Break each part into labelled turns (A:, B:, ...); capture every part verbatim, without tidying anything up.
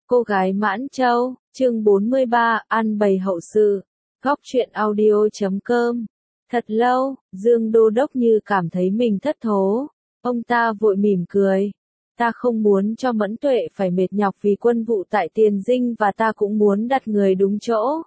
A: Cô gái Mãn Châu, chương bốn mươi ba, ăn bày hậu sự. Góc truyện audio chấm com. Thật lâu, Dương Đô Đốc như cảm thấy mình thất thố. Ông ta vội mỉm cười. Ta không muốn cho Mẫn Tuệ phải mệt nhọc vì quân vụ tại Tiền Dinh và ta cũng muốn đặt người đúng chỗ.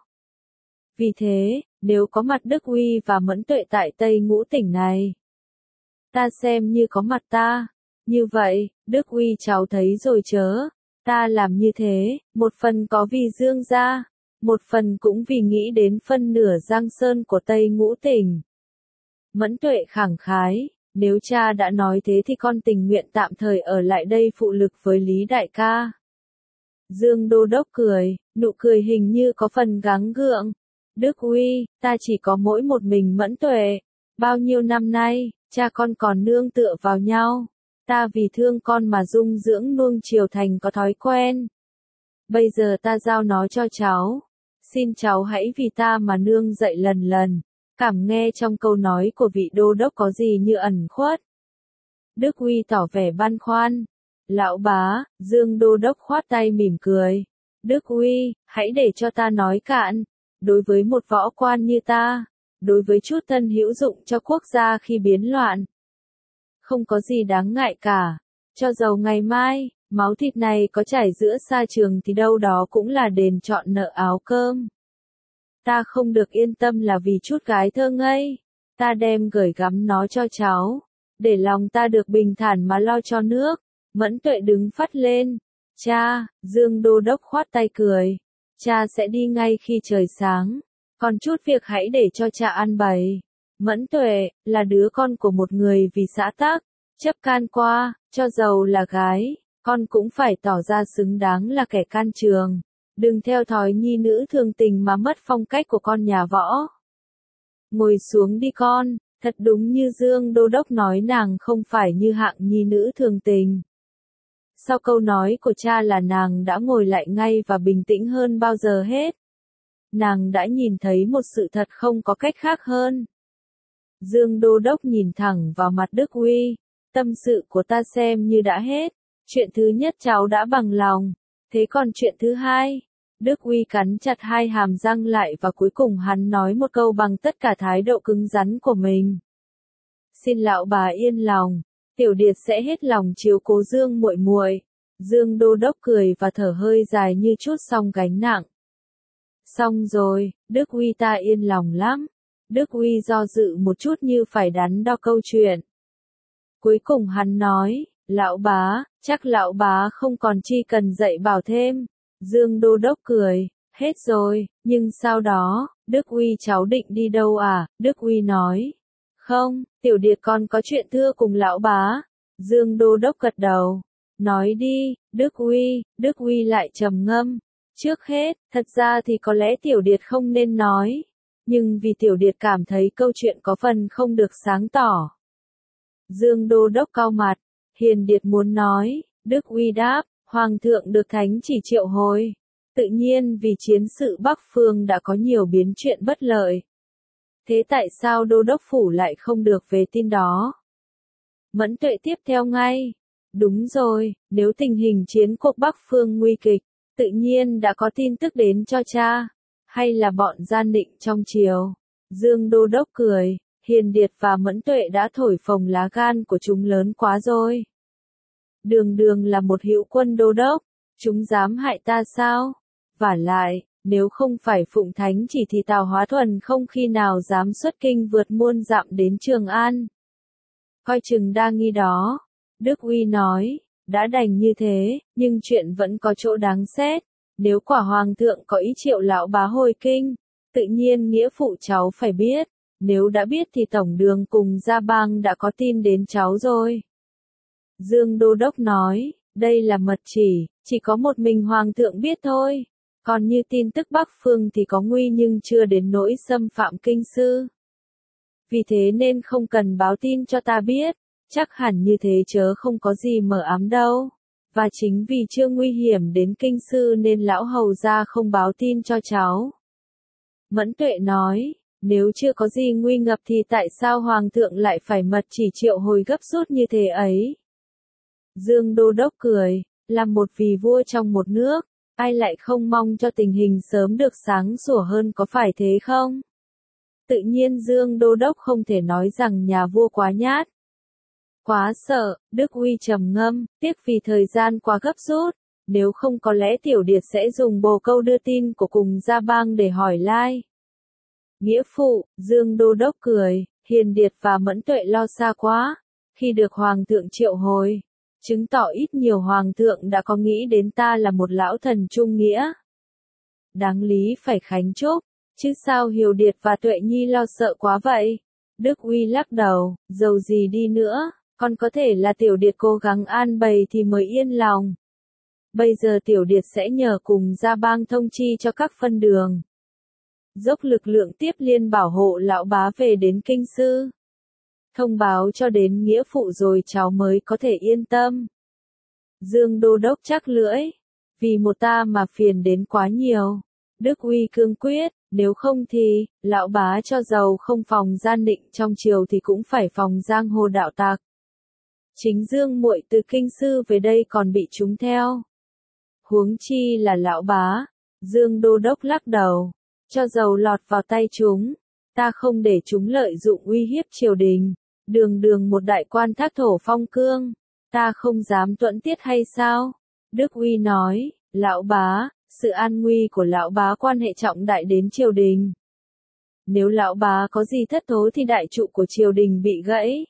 A: Vì thế, nếu có mặt Đức Uy và Mẫn Tuệ tại Tây Ngũ tỉnh này, ta xem như có mặt ta. Như vậy, Đức Uy cháu thấy rồi chớ. Ta làm như thế, một phần có vì Dương gia, một phần cũng vì nghĩ đến phân nửa Giang Sơn của Tây Ngũ tỉnh. Mẫn Tuệ khẳng khái, nếu cha đã nói thế thì con tình nguyện tạm thời ở lại đây phụ lực với Lý đại ca. Dương Đô Đốc cười, nụ cười hình như có phần gắng gượng. Đức Uy, ta chỉ có mỗi một mình Mẫn Tuệ. Bao nhiêu năm nay, cha con còn nương tựa vào nhau. Ta vì thương con mà dung dưỡng nuông chiều thành có thói quen. Bây giờ ta giao nó cho cháu. Xin cháu hãy vì ta mà nương dậy lần lần. Cảm nghe trong câu nói của vị đô đốc có gì như ẩn khuất. Đức Uy tỏ vẻ băn khoăn. Lão bá, Dương Đô Đốc khoát tay mỉm cười. Đức Uy, hãy để cho ta nói cạn. Đối với một võ quan như ta, đối với chút thân hữu dụng cho quốc gia khi biến loạn, không có gì đáng ngại cả. Cho dầu ngày mai, máu thịt này có chảy giữa sa trường thì đâu đó cũng là đền trọn nợ áo cơm. Ta không được yên tâm là vì chút gái thơ ngây. Ta đem gửi gắm nó cho cháu, để lòng ta được bình thản mà lo cho nước. Mẫn Tuệ đứng phắt lên. Cha, Dương Đô Đốc khoát tay cười. Cha sẽ đi ngay khi trời sáng. Còn chút việc hãy để cho cha ăn bày. Mẫn Tuệ, là đứa con của một người vì xã tắc, chấp can qua, cho dầu là gái, con cũng phải tỏ ra xứng đáng là kẻ can trường. Đừng theo thói nhi nữ thường tình mà mất phong cách của con nhà võ. Ngồi xuống đi con, thật đúng như Dương Đô Đốc nói nàng không phải như hạng nhi nữ thường tình. Sau câu nói của cha là nàng đã ngồi lại ngay và bình tĩnh hơn bao giờ hết. Nàng đã nhìn thấy một sự thật không có cách khác hơn. Dương Đô Đốc nhìn thẳng vào mặt Đức Uy. Tâm sự của ta xem như đã hết. Chuyện thứ nhất cháu đã bằng lòng. Thế còn chuyện thứ hai? Đức Uy cắn chặt hai hàm răng lại và cuối cùng hắn nói một câu bằng tất cả thái độ cứng rắn của mình. Xin lão bà yên lòng. Tiểu Điệt sẽ hết lòng chiếu cố Dương muội muội. Dương Đô Đốc cười và thở hơi dài như chút xong gánh nặng. Xong rồi, Đức Uy ta yên lòng lắm. Đức Uy do dự một chút như phải đắn đo câu chuyện. Cuối cùng hắn nói, lão bá, chắc lão bá không còn chi cần dạy bảo thêm. Dương Đô Đốc cười, hết rồi, nhưng sau đó, Đức Uy cháu định đi đâu à? Đức Uy nói, không, Tiểu Điệt con có chuyện thưa cùng lão bá. Dương Đô Đốc gật đầu, nói đi, Đức Uy. Đức Uy lại trầm ngâm. Trước hết, thật ra thì có lẽ Tiểu Điệt không nên nói. Nhưng vì Tiểu Điệt cảm thấy câu chuyện có phần không được sáng tỏ. Dương Đô Đốc cau mặt, Hiền Điệt muốn nói. Đức Uy đáp, Hoàng thượng được thánh chỉ triệu hồi. Tự nhiên vì chiến sự Bắc Phương đã có nhiều biến chuyện bất lợi. Thế tại sao Đô Đốc Phủ lại không được về tin đó? Mẫn Tuệ tiếp theo ngay. Đúng rồi, nếu tình hình chiến cuộc Bắc Phương nguy kịch, tự nhiên đã có tin tức đến cho cha. Hay là bọn gian định trong triều? Dương Đô Đốc cười, Hiền Điệt và Mẫn Tuệ đã thổi phồng lá gan của chúng lớn quá rồi. Đường đường là một hữu quân đô đốc, chúng dám hại ta sao? Vả lại, nếu không phải phụng thánh chỉ thì Tào Hóa Thuần không khi nào dám xuất kinh vượt muôn dặm đến Trường An. Coi chừng đa nghi đó. Đức Uy nói, đã đành như thế, nhưng chuyện vẫn có chỗ đáng xét. Nếu quả hoàng thượng có ý triệu lão bá hồi kinh, tự nhiên nghĩa phụ cháu phải biết. Nếu đã biết thì tổng đường cùng gia bang đã có tin đến cháu rồi. Dương Đô Đốc nói, đây là mật chỉ, chỉ có một mình hoàng thượng biết thôi. Còn như tin tức Bắc Phương thì có nguy nhưng chưa đến nỗi xâm phạm kinh sư. Vì thế nên không cần báo tin cho ta biết, chắc hẳn như thế chớ không có gì mờ ám đâu. Và chính vì chưa nguy hiểm đến kinh sư nên lão hầu gia không báo tin cho cháu. Mẫn Tuệ nói, nếu chưa có gì nguy ngập thì tại sao hoàng thượng lại phải mật chỉ triệu hồi gấp rút như thế ấy? Dương Đô Đốc cười, làm một vì vua trong một nước, Ai lại không mong cho tình hình sớm được sáng sủa hơn có phải thế không? Tự nhiên Dương Đô Đốc không thể nói rằng nhà vua quá nhát. Quá sợ, Đức Uy trầm ngâm, tiếc vì thời gian quá gấp rút, nếu không có lẽ Tiểu Điệt sẽ dùng bồ câu đưa tin của cùng Gia Bang để hỏi lai. Nghĩa phụ, Dương Đô Đốc cười, Hiền Điệt và Mẫn Tuệ lo xa quá, khi được Hoàng thượng triệu hồi, chứng tỏ ít nhiều Hoàng thượng đã có nghĩ đến ta là một lão thần trung nghĩa. Đáng lý phải khánh chúc, chứ sao Hiếu Điệt và Tuệ Nhi lo sợ quá vậy? Đức Uy lắc đầu, dầu gì đi nữa, còn có thể là Tiểu Điệt cố gắng an bày thì mới yên lòng. Bây giờ Tiểu Điệt sẽ nhờ cùng Gia Bang thông chi cho các phân đường. Dốc lực lượng tiếp liên bảo hộ lão bá về đến kinh sư. Thông báo cho đến nghĩa phụ rồi cháu mới có thể yên tâm. Dương Đô Đốc chắc lưỡi, vì một ta mà phiền đến quá nhiều. Đức Uy cương quyết, nếu không thì, lão bá cho giàu không phòng gian định trong triều thì cũng phải phòng giang hồ đạo tặc. Chính Dương muội từ kinh sư về đây còn bị chúng theo. Huống chi là lão bá, Dương Đô Đốc lắc đầu, cho giàu lọt vào tay chúng, ta không để chúng lợi dụng uy hiếp triều đình, đường đường một đại quan thác thổ phong cương, ta không dám tuẫn tiết hay sao? Đức Uy nói, lão bá, sự an nguy của lão bá quan hệ trọng đại đến triều đình. Nếu lão bá có gì thất thố thì đại trụ của triều đình bị gãy.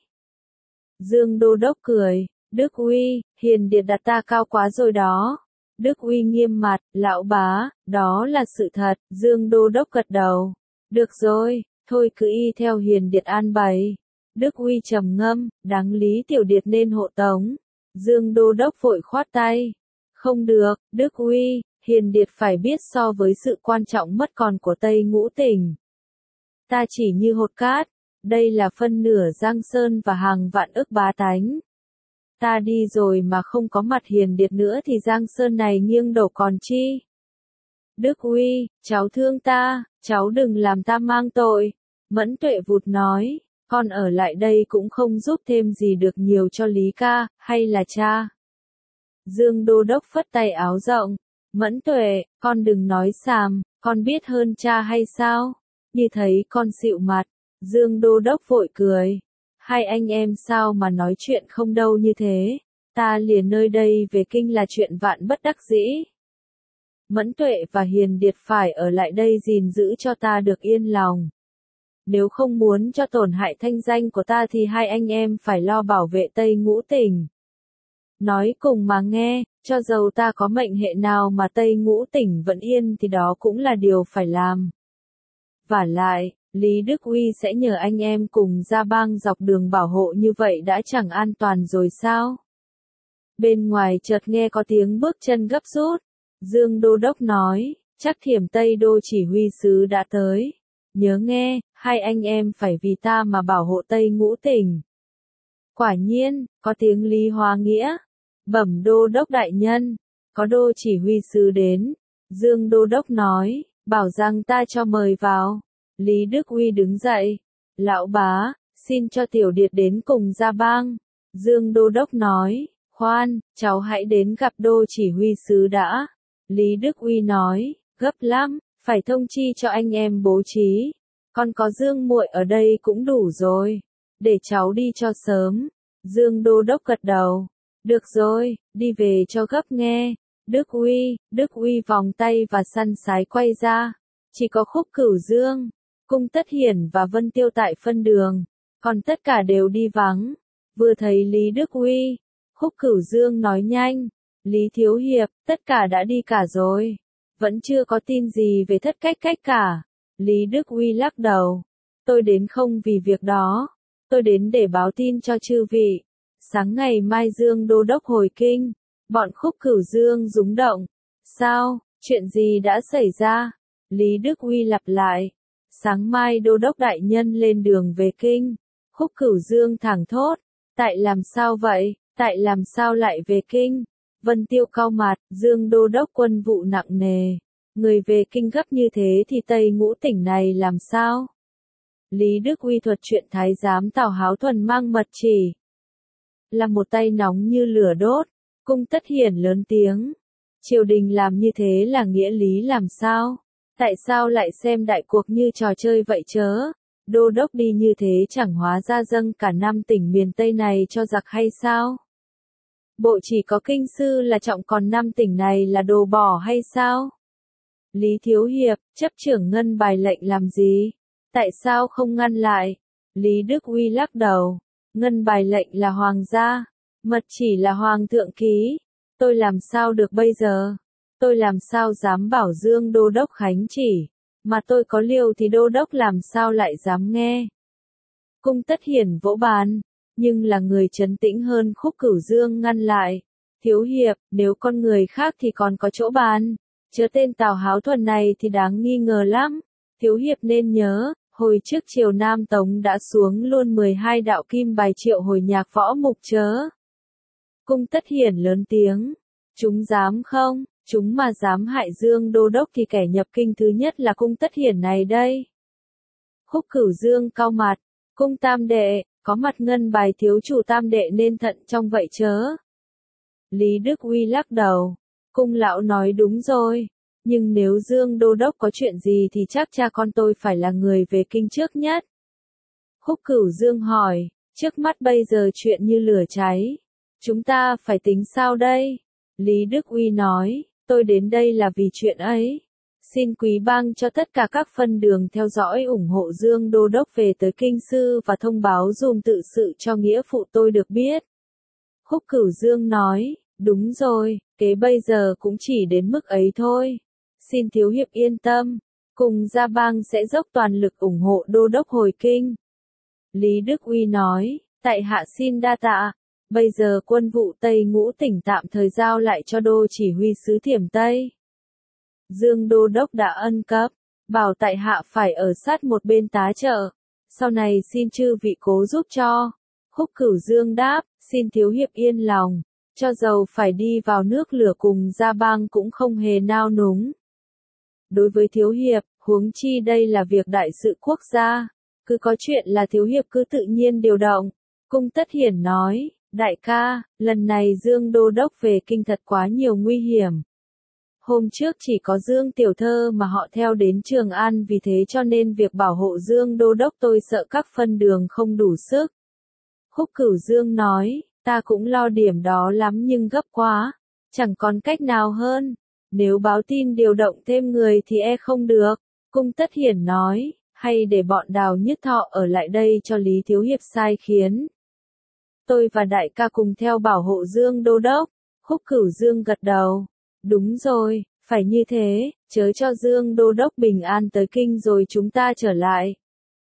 A: Dương Đô Đốc cười, Đức Uy, Hiền Điệt đặt ta cao quá rồi đó. Đức Uy nghiêm mặt, lão bá, đó là sự thật, Dương Đô Đốc gật đầu. Được rồi, thôi cứ y theo Hiền Điệt an bày. Đức Uy trầm ngâm, đáng lý Tiểu Điệt nên hộ tống. Dương Đô Đốc vội khoát tay. Không được, Đức Uy, Hiền Điệt phải biết so với sự quan trọng mất còn của Tây Ngũ Tỉnh. Ta chỉ như hột cát, đây là phân nửa Giang Sơn và hàng vạn ức bá tánh. Ta đi rồi mà không có mặt Hiền Điệt nữa thì Giang Sơn này nghiêng đổ còn chi. Đức Uy, cháu thương ta, cháu đừng làm ta mang tội. Mẫn Tuệ vụt nói, con ở lại đây cũng không giúp thêm gì được nhiều cho Lý ca, hay là cha. Dương Đô Đốc phất tay áo rộng, Mẫn Tuệ, con đừng nói xàm, con biết hơn cha hay sao? Như thấy con xịu mặt, Dương Đô Đốc vội cười. Hai anh em sao mà nói chuyện không đâu như thế, ta liền nơi đây về kinh là chuyện vạn bất đắc dĩ. Mẫn Tuệ và Hiền Điệt phải ở lại đây gìn giữ cho ta được yên lòng. Nếu không muốn cho tổn hại thanh danh của ta thì hai anh em phải lo bảo vệ Tây Ngũ Tỉnh. Nói cùng mà nghe, cho dầu ta có mệnh hệ nào mà Tây Ngũ Tỉnh vẫn yên thì đó cũng là điều phải làm. Vả lại, Lý Đức Uy sẽ nhờ anh em cùng Gia Bang dọc đường bảo hộ như vậy đã chẳng an toàn rồi sao? Bên ngoài chợt nghe có tiếng bước chân gấp rút. Dương Đô Đốc nói, chắc Thiểm Tây Đô chỉ huy sứ đã tới. Nhớ nghe, hai anh em phải vì ta mà bảo hộ Tây Ngũ Tỉnh. Quả nhiên, có tiếng Lý Hóa Nghĩa. Bẩm Đô Đốc đại nhân, có đô chỉ huy sứ đến. Dương Đô Đốc nói, bảo rằng ta cho mời vào. Lý Đức Uy đứng dậy. Lão bá, xin cho Tiểu Điệt đến cùng Gia Bang. Dương Đô Đốc nói, khoan, cháu hãy đến gặp đô chỉ huy sứ đã. Lý Đức Uy nói, gấp lắm, phải thông chi cho anh em bố trí. Con có Dương muội ở đây cũng đủ rồi. Để cháu đi cho sớm. Dương Đô Đốc gật đầu. Được rồi, đi về cho gấp nghe. Đức Uy, Đức Uy vòng tay và săn sái quay ra. Chỉ có Khúc Cửu Dương, Cung Tất Hiển và Vân Tiêu tại phân đường. Còn tất cả đều đi vắng. Vừa thấy Lý Đức Uy, Khúc Cửu Dương nói nhanh. Lý Thiếu Hiệp, tất cả đã đi cả rồi. Vẫn chưa có tin gì về Thất Cách Cách cả. Lý Đức Uy lắc đầu. Tôi đến không vì việc đó. Tôi đến để báo tin cho chư vị. Sáng ngày mai Dương Đô Đốc hồi kinh. Bọn Khúc Cửu Dương rúng động. Sao, chuyện gì đã xảy ra? Lý Đức Uy lặp lại. Sáng mai Đô Đốc đại nhân lên đường về kinh. Khúc Cửu Dương thẳng thốt. Tại làm sao vậy? Tại làm sao lại về kinh? Vân Tiêu cau mặt, Dương Đô Đốc quân vụ nặng nề. Người về kinh gấp như thế thì Tây Ngũ Tỉnh này làm sao? Lý Đức Uy thuật chuyện thái giám Tào Háo Thuần mang mật chỉ. Là một tay nóng như lửa đốt. Cung Tất Hiển lớn tiếng. Triều đình làm như thế là nghĩa lý làm sao? Tại sao lại xem đại cuộc như trò chơi vậy chớ? Đô đốc đi như thế chẳng hóa ra dâng cả năm tỉnh miền Tây này cho giặc hay sao? Bộ chỉ có kinh sư là trọng còn năm tỉnh này là đồ bỏ hay sao? Lý Thiếu Hiệp, chấp trưởng ngân bài lệnh làm gì? Tại sao không ngăn lại? Lý Đức Uy lắc đầu. Ngân bài lệnh là hoàng gia, mật chỉ là hoàng thượng ký. Tôi làm sao được bây giờ? Tôi làm sao dám bảo Dương Đô Đốc khánh chỉ? Mà tôi có liều thì Đô Đốc làm sao lại dám nghe? Cung Tất Hiển vỗ bàn, nhưng là người trấn tĩnh hơn Khúc Cửu Dương ngăn lại. Thiếu Hiệp, nếu con người khác thì còn có chỗ bàn. Chớ tên Tào Háo Thuần này thì đáng nghi ngờ lắm. Thiếu Hiệp nên nhớ, hồi trước triều Nam Tống đã xuống luôn mười hai đạo kim bài triệu hồi nhạc võ mục chớ. Cung Tất Hiển lớn tiếng. Chúng dám không? Chúng mà dám hại Dương Đô Đốc thì kẻ nhập kinh thứ nhất là Cung Tất Hiển này đây. Khúc Cửu Dương cau mặt. Cung tam đệ, có mặt ngân bài thiếu chủ tam đệ nên thận trong vậy chớ. Lý Đức Uy lắc đầu. Cung lão nói đúng rồi. Nhưng nếu Dương Đô Đốc có chuyện gì thì chắc cha con tôi phải là người về kinh trước nhất. Khúc Cửu Dương hỏi, trước mắt bây giờ chuyện như lửa cháy. Chúng ta phải tính sao đây? Lý Đức Uy nói, tôi đến đây là vì chuyện ấy. Xin quý bang cho tất cả các phân đường theo dõi ủng hộ Dương Đô Đốc về tới kinh sư và thông báo dùm tự sự cho nghĩa phụ tôi được biết. Khúc Cửu Dương nói, đúng rồi, kế bây giờ cũng chỉ đến mức ấy thôi. Xin Thiếu Hiệp yên tâm, cùng gia bang sẽ dốc toàn lực ủng hộ Đô Đốc hồi kinh. Lý Đức Uy nói, tại hạ xin đa tạ. Bây giờ quân vụ Tây Ngũ tỉnh tạm thời giao lại cho Đô chỉ huy sứ Thiểm Tây. Dương Đô Đốc đã ân cấp, bảo tại hạ phải ở sát một bên tá trợ. Sau này xin chư vị cố giúp cho. Khúc Cửu Dương đáp, xin Thiếu Hiệp yên lòng. Cho dầu phải đi vào nước lửa cùng gia bang cũng không hề nao núng. Đối với Thiếu Hiệp, huống chi đây là việc đại sự quốc gia. Cứ có chuyện là Thiếu Hiệp cứ tự nhiên điều động. Cung Tất Hiển nói, đại ca, lần này Dương Đô Đốc về kinh thật quá nhiều nguy hiểm. Hôm trước chỉ có Dương Tiểu Thơ mà họ theo đến Trường An vì thế cho nên việc bảo hộ Dương Đô Đốc tôi sợ các phân đường không đủ sức. Khúc Cửu Dương nói, ta cũng lo điểm đó lắm nhưng gấp quá, chẳng còn cách nào hơn. Nếu báo tin điều động thêm người thì e không được. Cung Tất Hiển nói, hay để bọn Đào Nhất Thọ ở lại đây cho Lý Thiếu Hiệp sai khiến. Tôi và đại ca cùng theo bảo hộ Dương Đô Đốc. Khúc Cửu Dương gật đầu. Đúng rồi, phải như thế, chớ cho Dương Đô Đốc bình an tới kinh rồi chúng ta trở lại.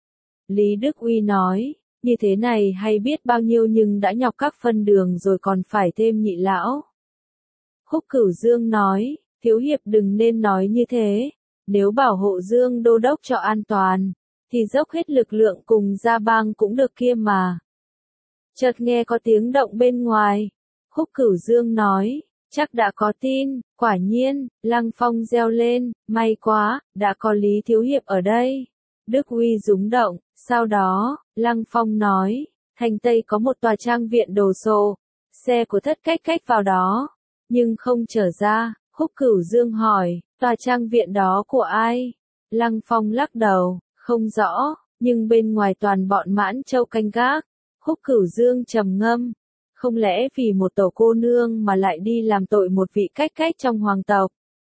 A: Lý Đức Uy nói, như thế này hay biết bao nhiêu nhưng đã nhọc các phân đường rồi còn phải thêm nhị lão. Khúc Cửu Dương nói, Thiếu Hiệp đừng nên nói như thế, nếu bảo hộ Dương Đô Đốc cho an toàn, thì dốc hết lực lượng cùng gia bang cũng được kia mà. Chợt nghe có tiếng động bên ngoài, Khúc Cửu Dương nói, chắc đã có tin, quả nhiên, Lăng Phong reo lên, may quá, đã có Lý Thiếu Hiệp ở đây. Đức Uy rúng động, sau đó, Lăng Phong nói, thành Tây có một tòa trang viện đồ sộ, xe của Thất Cách Cách vào đó, nhưng không trở ra. Khúc Cửu Dương hỏi, tòa trang viện đó của ai? Lăng Phong lắc đầu, không rõ, nhưng bên ngoài toàn bọn Mãn Châu canh gác. Khúc Cửu Dương trầm ngâm, không lẽ vì một tổ cô nương mà lại đi làm tội một vị Cách Cách trong hoàng tộc?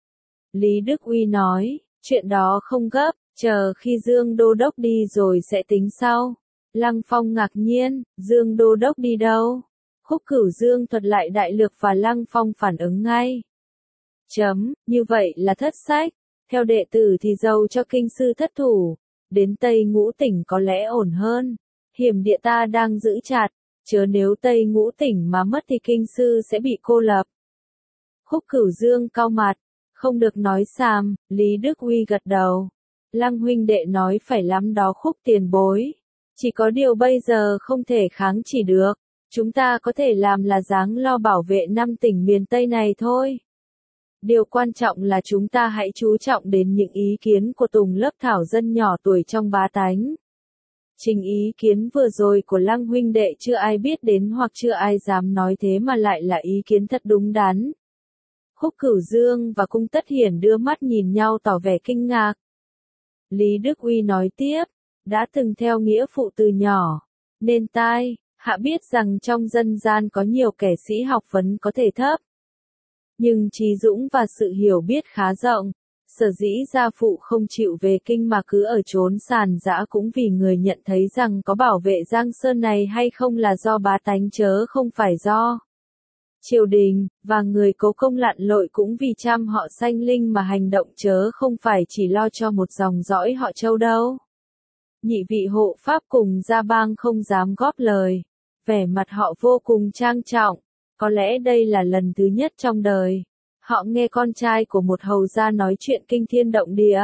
A: Lý Đức Uy nói, chuyện đó không gấp, chờ khi Dương Đô Đốc đi rồi sẽ tính sau. Lăng Phong ngạc nhiên, Dương Đô Đốc đi đâu? Khúc Cửu Dương thuật lại đại lược và Lăng Phong phản ứng ngay. Chấm, như vậy là thất sách. Theo đệ tử thì dầu cho kinh sư thất thủ, đến Tây Ngũ tỉnh có lẽ ổn hơn. Hiểm địa ta đang giữ chặt, chớ nếu Tây Ngũ tỉnh mà mất thì kinh sư sẽ bị cô lập. Khúc Cửu Dương cau mặt, không được nói xàm. Lý Đức Uy gật đầu. Lăng huynh đệ nói phải lắm đó Khúc tiền bối. Chỉ có điều bây giờ không thể kháng chỉ được. Chúng ta có thể làm là dáng lo bảo vệ năm tỉnh miền Tây này thôi. Điều quan trọng là chúng ta hãy chú trọng đến những ý kiến của tùng lớp thảo dân nhỏ tuổi trong bá tánh. Trình ý kiến vừa rồi của Lăng huynh đệ chưa ai biết đến hoặc chưa ai dám nói thế mà lại là ý kiến thật đúng đắn. Khúc Cửu Dương và Cung Tất Hiển đưa mắt nhìn nhau tỏ vẻ kinh ngạc. Lý Đức Uy nói tiếp, đã từng theo nghĩa phụ từ nhỏ, nên tai, hạ biết rằng trong dân gian có nhiều kẻ sĩ học vấn có thể thấp. Nhưng trí dũng và sự hiểu biết khá rộng, sở dĩ gia phụ không chịu về kinh mà cứ ở trốn sàn dã cũng vì người nhận thấy rằng có bảo vệ Giang Sơn này hay không là do bá tánh chớ không phải do triều đình, và người cố công lặn lội cũng vì trăm họ sanh linh mà hành động chớ không phải chỉ lo cho một dòng dõi họ Châu đâu. Nhị vị hộ pháp cùng Gia Bang không dám góp lời, vẻ mặt họ vô cùng trang trọng, có lẽ đây là lần thứ nhất trong đời họ nghe con trai của một hầu gia nói chuyện kinh thiên động địa.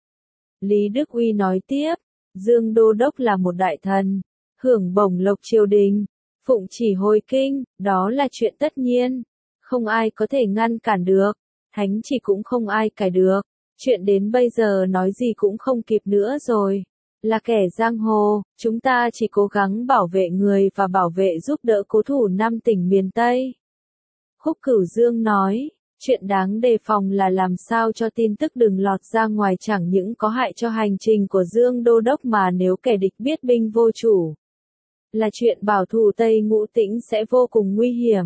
A: Lý Đức Uy nói tiếp, Dương Đô Đốc là một đại thần, hưởng bổng lộc triều đình, phụng chỉ hồi kinh, đó là chuyện tất nhiên, không ai có thể ngăn cản được, thánh chỉ cũng không ai cải được, chuyện đến bây giờ nói gì cũng không kịp nữa rồi. Là kẻ giang hồ, chúng ta chỉ cố gắng bảo vệ người và bảo vệ giúp đỡ cố thủ năm tỉnh miền Tây. Khúc Cửu Dương nói, chuyện đáng đề phòng là làm sao cho tin tức đừng lọt ra ngoài chẳng những có hại cho hành trình của Dương Đô Đốc mà nếu kẻ địch biết binh vô chủ, là chuyện bảo thủ Tây Ngũ Tĩnh sẽ vô cùng nguy hiểm.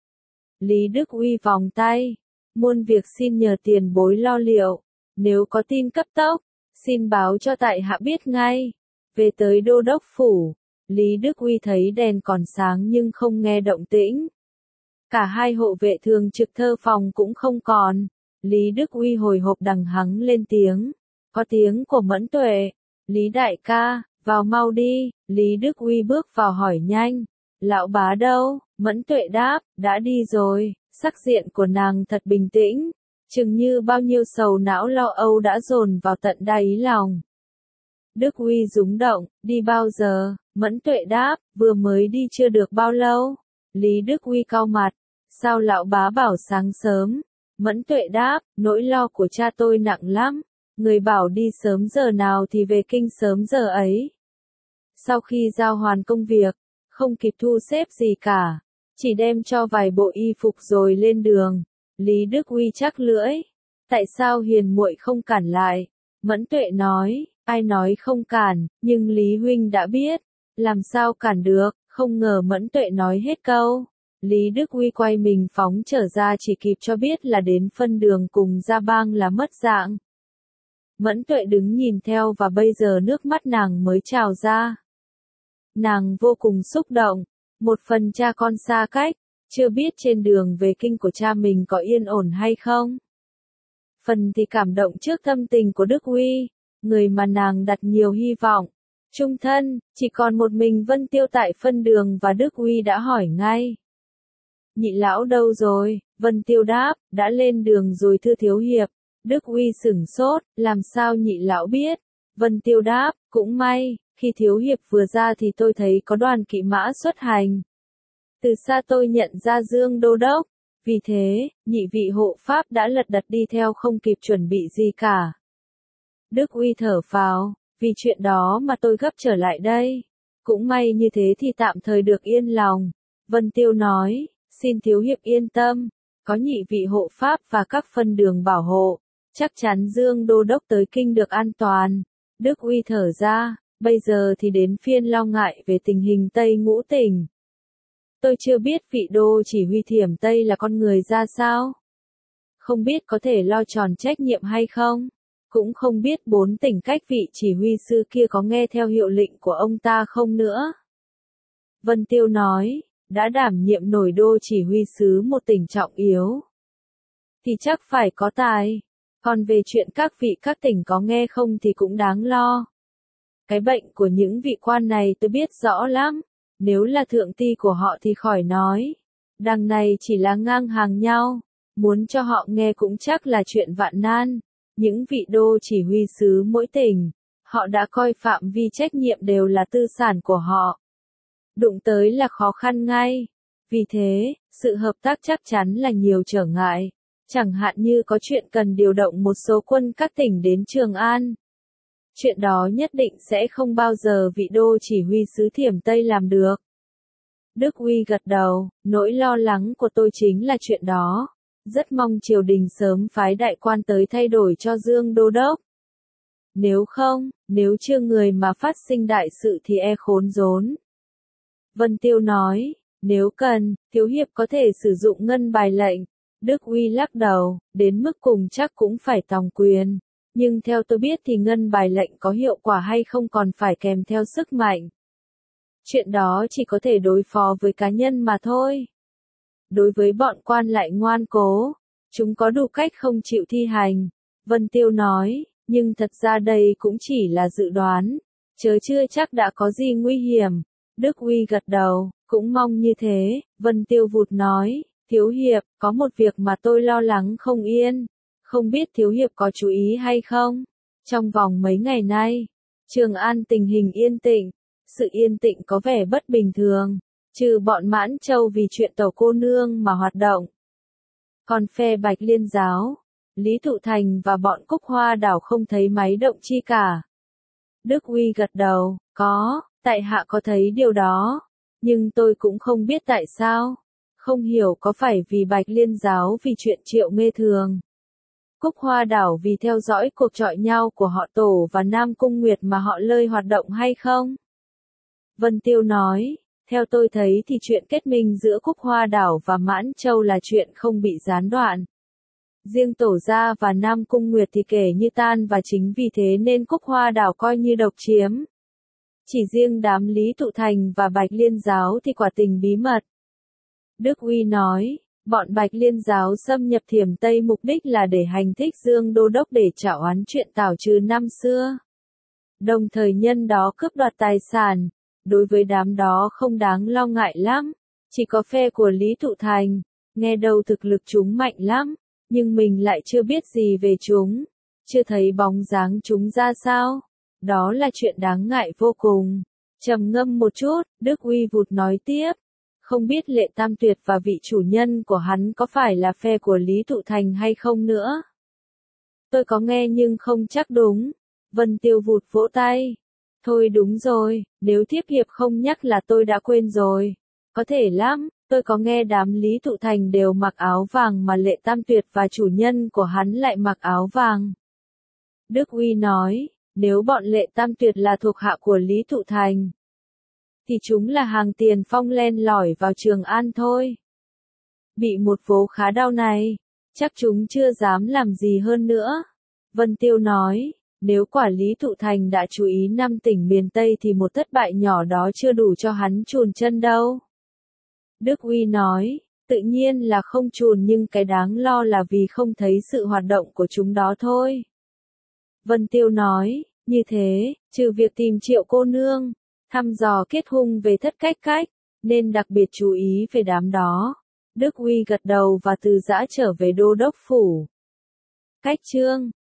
A: Lý Đức Uy vòng tay, muôn việc xin nhờ tiền bối lo liệu, nếu có tin cấp tốc, xin báo cho tại hạ biết ngay. Về tới Đô Đốc Phủ, Lý Đức Uy thấy đèn còn sáng nhưng không nghe động tĩnh. Cả hai hộ vệ thường trực thơ phòng cũng không còn. Lý Đức Uy hồi hộp đằng hắng lên tiếng. Có tiếng của Mẫn Tuệ. Lý đại ca, vào mau đi. Lý Đức Uy bước vào hỏi nhanh. Lão bá đâu? Mẫn Tuệ đáp, đã đi rồi. Sắc diện của nàng thật bình tĩnh. Chừng như bao nhiêu sầu não lo âu đã dồn vào tận đáy lòng. Đức Uy rúng động, đi bao giờ? Mẫn Tuệ đáp, vừa mới đi chưa được bao lâu. Lý Đức Uy cau mặt, sao lão bá bảo sáng sớm? Mẫn Tuệ đáp, nỗi lo của cha tôi nặng lắm, người bảo đi sớm giờ nào thì về kinh sớm giờ ấy. Sau khi giao hoàn công việc, không kịp thu xếp gì cả, chỉ đem cho vài bộ y phục rồi lên đường. Lý Đức Uy chắc lưỡi, tại sao hiền muội không cản lại? Mẫn Tuệ nói, ai nói không cản, nhưng Lý huynh đã biết, làm sao cản được, không ngờ Mẫn Tuệ nói hết câu. Lý Đức Uy quay mình phóng trở ra chỉ kịp cho biết là đến phân đường cùng Gia Bang là mất dạng. Mẫn Tuệ đứng nhìn theo và bây giờ nước mắt nàng mới trào ra. Nàng vô cùng xúc động, một phần cha con xa cách, chưa biết trên đường về kinh của cha mình có yên ổn hay không. Phần thì cảm động trước tâm tình của Đức Uy, người mà nàng đặt nhiều hy vọng. Chung thân, chỉ còn một mình Vân Tiêu tại phân đường và Đức Uy đã hỏi ngay. Nhị lão đâu rồi? Vân Tiêu đáp, đã lên đường rồi thưa thiếu hiệp. Đức Uy sửng sốt, làm sao nhị lão biết? Vân Tiêu đáp, cũng may, khi thiếu hiệp vừa ra thì tôi thấy có đoàn kỵ mã xuất hành. Từ xa tôi nhận ra Dương Đô Đốc, vì thế, nhị vị hộ pháp đã lật đật đi theo không kịp chuẩn bị gì cả. Đức Uy thở phào, vì chuyện đó mà tôi gấp trở lại đây. Cũng may như thế thì tạm thời được yên lòng. Vân Tiêu nói, xin thiếu hiệp yên tâm, có nhị vị hộ pháp và các phân đường bảo hộ, chắc chắn Dương Đô Đốc tới kinh được an toàn. Đức Uy thở ra, bây giờ thì đến phiên lo ngại về tình hình Tây Ngũ Tỉnh. Tôi chưa biết vị đô chỉ huy Thiểm Tây là con người ra sao. Không biết có thể lo tròn trách nhiệm hay không. Cũng không biết bốn tỉnh cách vị chỉ huy sư kia có nghe theo hiệu lệnh của ông ta không nữa. Vân Tiêu nói, đã đảm nhiệm nổi đô chỉ huy sứ một tỉnh trọng yếu, thì chắc phải có tài. Còn về chuyện các vị các tỉnh có nghe không thì cũng đáng lo. Cái bệnh của những vị quan này tôi biết rõ lắm. Nếu là thượng ti của họ thì khỏi nói. Đằng này chỉ là ngang hàng nhau. Muốn cho họ nghe cũng chắc là chuyện vạn nan. Những vị đô chỉ huy sứ mỗi tỉnh, họ đã coi phạm vi trách nhiệm đều là tư sản của họ. Đụng tới là khó khăn ngay. Vì thế, sự hợp tác chắc chắn là nhiều trở ngại. Chẳng hạn như có chuyện cần điều động một số quân các tỉnh đến Trường An. Chuyện đó nhất định sẽ không bao giờ vị đô chỉ huy sứ Thiểm Tây làm được. Đức Uy gật đầu, nỗi lo lắng của tôi chính là chuyện đó. Rất mong triều đình sớm phái đại quan tới thay đổi cho Dương Đô Đốc. Nếu không, nếu chưa người mà phát sinh đại sự thì e khốn rốn. Vân Tiêu nói, nếu cần, thiếu hiệp có thể sử dụng ngân bài lệnh. Đức Uy lắc đầu, đến mức cùng chắc cũng phải tòng quyền. Nhưng theo tôi biết thì ngân bài lệnh có hiệu quả hay không còn phải kèm theo sức mạnh. Chuyện đó chỉ có thể đối phó với cá nhân mà thôi. Đối với bọn quan lại ngoan cố, chúng có đủ cách không chịu thi hành. Vân Tiêu nói, nhưng thật ra đây cũng chỉ là dự đoán, chớ chưa chắc đã có gì nguy hiểm. Đức Uy gật đầu, cũng mong như thế. Vân Tiêu vụt nói, thiếu hiệp, có một việc mà tôi lo lắng không yên. Không biết thiếu hiệp có chú ý hay không? Trong vòng mấy ngày nay, Trường An tình hình yên tĩnh. Sự yên tĩnh có vẻ bất bình thường, trừ bọn Mãn Châu vì chuyện tàu cô nương mà hoạt động. Còn phe Bạch Liên giáo, Lý Thụ Thành và bọn Cúc Hoa Đảo không thấy máy động chi cả. Đức Uy gật đầu, có, tại hạ có thấy điều đó, nhưng tôi cũng không biết tại sao. Không hiểu có phải vì Bạch Liên giáo vì chuyện Triệu Nghê Thường. Cúc Hoa Đảo vì theo dõi cuộc chọi nhau của họ Tổ và Nam Cung Nguyệt mà họ lơi hoạt động hay không? Vân Tiêu nói, theo tôi thấy thì chuyện kết minh giữa Cúc Hoa Đảo và Mãn Châu là chuyện không bị gián đoạn. Riêng Tổ gia và Nam Cung Nguyệt thì kể như tan và chính vì thế nên Cúc Hoa Đảo coi như độc chiếm. Chỉ riêng đám Lý Thụ Thành và Bạch Liên giáo thì quả tình bí mật. Đức Uy nói, bọn Bạch Liên giáo xâm nhập Thiểm Tây mục đích là để hành thích Dương Đô Đốc để trả oán chuyện Tào Trừ năm xưa. Đồng thời nhân đó cướp đoạt tài sản. Đối với đám đó không đáng lo ngại lắm, chỉ có phe của Lý Thụ Thành, nghe đầu thực lực chúng mạnh lắm, nhưng mình lại chưa biết gì về chúng, chưa thấy bóng dáng chúng ra sao, đó là chuyện đáng ngại vô cùng. Trầm ngâm một chút, Đức Uy vụt nói tiếp, không biết Lệ Tam Tuyệt và vị chủ nhân của hắn có phải là phe của Lý Thụ Thành hay không nữa. Tôi có nghe nhưng không chắc đúng. Vân Tiêu vụt vỗ tay. Thôi đúng rồi, nếu thiếp hiệp không nhắc là tôi đã quên rồi. Có thể lắm, tôi có nghe đám Lý Thụ Thành đều mặc áo vàng mà Lệ Tam Tuyệt và chủ nhân của hắn lại mặc áo vàng. Đức Uy nói, nếu bọn Lệ Tam Tuyệt là thuộc hạ của Lý Thụ Thành, thì chúng là hàng tiền phong len lỏi vào Trường An thôi. Bị một vố khá đau này, chắc chúng chưa dám làm gì hơn nữa. Vân Tiêu nói, nếu quả Lý Thụ Thành đã chú ý năm tỉnh miền Tây thì một thất bại nhỏ đó chưa đủ cho hắn chùn chân đâu. Đức Uy nói, tự nhiên là không chùn nhưng cái đáng lo là vì không thấy sự hoạt động của chúng đó thôi. Vân Tiêu nói, như thế, trừ việc tìm Triệu cô nương, thăm dò kết hung về thất cách cách, nên đặc biệt chú ý về đám đó. Đức Uy gật đầu và từ giã trở về đô đốc phủ. Cách chương